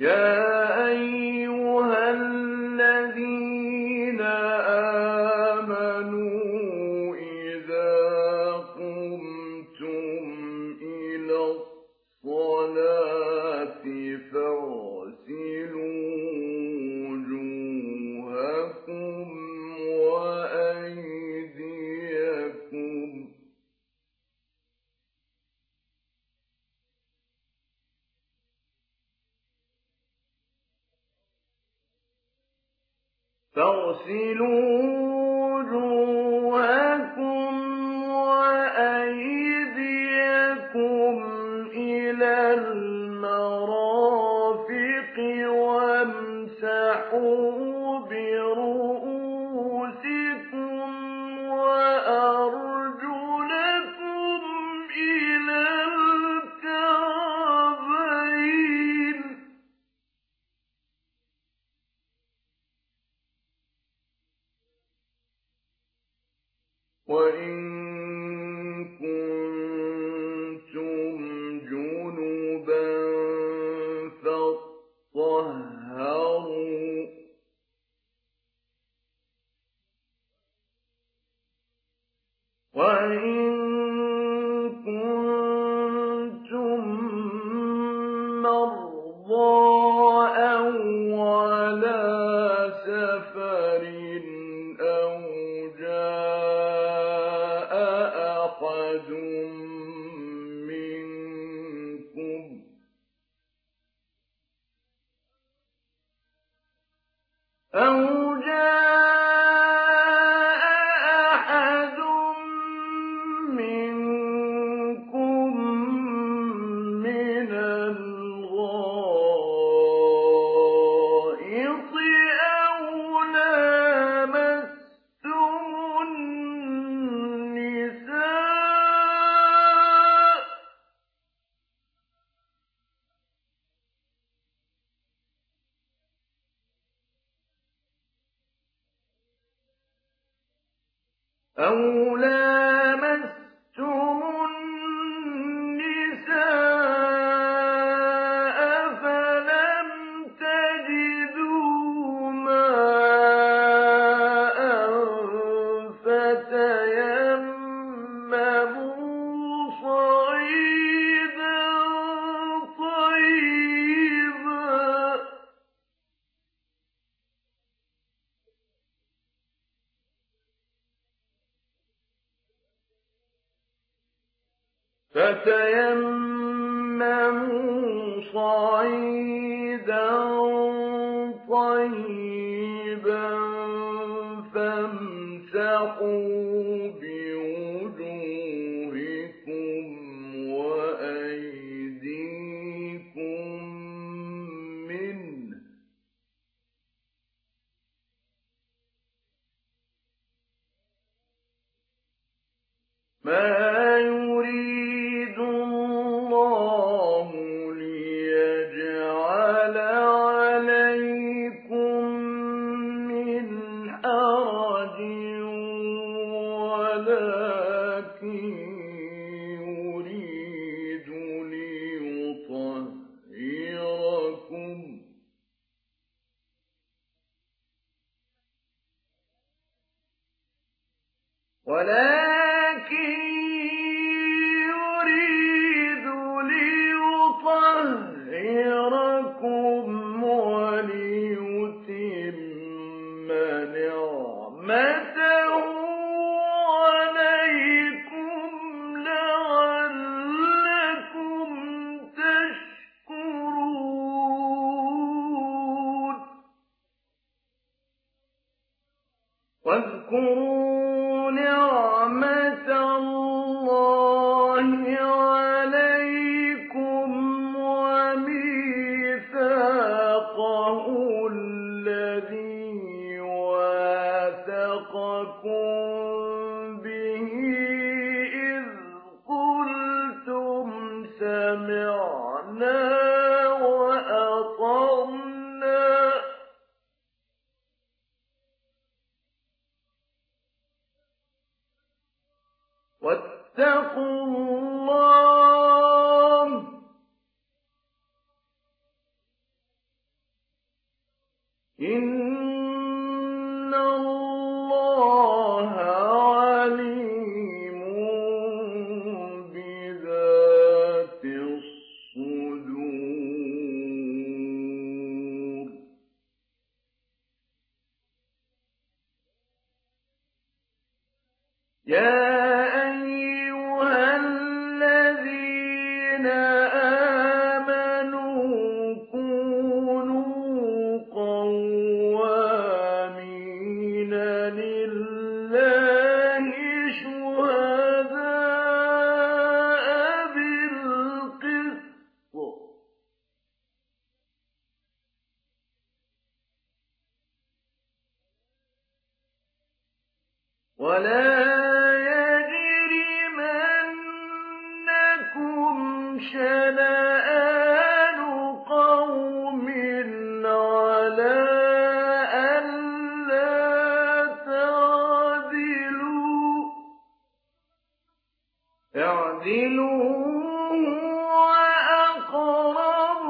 يَا أَيُّهَا الَّذِينَ آمَنُوا إِذَا قُمْتُمْ إِلَى الصَّلَاةِ فَاغْسِلُوا وُجُوهَكُمْ وَأَيْدِيَكُمْ إِلَى الْمَرَافِقِ وَامْسَحُوا بِرُءُوسِكُمْ وَأَرْجُلَكُمْ إِلَى الْكَعْبَيْنِ ۚ وَإِن كُنتُمْ جُنُبًا فَاطَّهَّرُوا ۚ وَإِن كُنتُم مَّرْضَىٰ أَوْ عَلَىٰ سَفَرٍ أَوْ جَاءَ أَحَدٌ مِّنكُم مِّنَ الْغَائِطِ أَوْ لَامَسْتُمُ النِّسَاءَ فَلَمْ تَجِدُوا مَاءً فَتَيَمَّمُوا صَعِيدًا طَيِّبًا فَامْسَحُوا بِوُجُوهِكُمْ وَأَيْدِيكُم مِّنْهُ ۚ مَا يُرِيدُ اللَّهُ لِيَجْعَلَ عَلَيْكُم مِّنْ حَرَجٍ وَلَٰكِن يُرِيدُ لِيُطَهِّرَكُمْ وَلِيُتِمَّ نِعْمَتَهُ عَلَيْكُمْ لَعَلَّكُمْ تَشْكُرُونَ وَاذْكُرُوا نِعْمَةَ اللَّهِ عَلَيْكُمْ وَمِيثَاقَهُ الَّذِي وَاثَقَكُم بِهِ إِذْ قُلْتُمْ سَمِعْنَا وَأَطَعْنَا ۖ وَاتَّقُوا اللَّهَ آمَنُوا كُونُوا قَوَّامِينَ لِلَّهِ شُهَدَاءَ بِالْقِسْطِ ۖ وَلَا يَجْرِمَنَّكُمْ شَنَآنُ قَوْمٍ عَلَىٰ أَلَّا تَعْدِلُوا ۚ اعْدِلُوا هُوَ أَقْرَبُ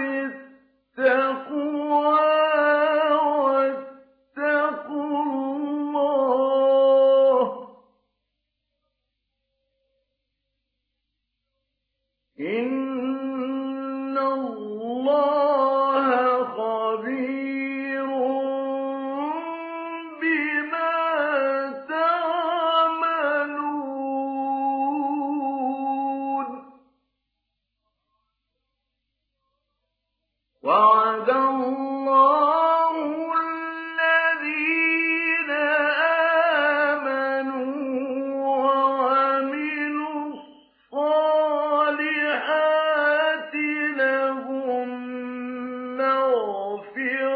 لِلتَّقْوَىٰ ۖ وَاتَّقُوا اللَّهَ ۚ إِنَّ اللَّهَ خَبِيرٌ بِمَا تَعْمَلُونَ. وَعَدَ اللَّهُ الَّذِينَ آمَنُوا وَعَمِلُوا الصَّالِحَاتِ لَهُم مَّغْفِرَةٌ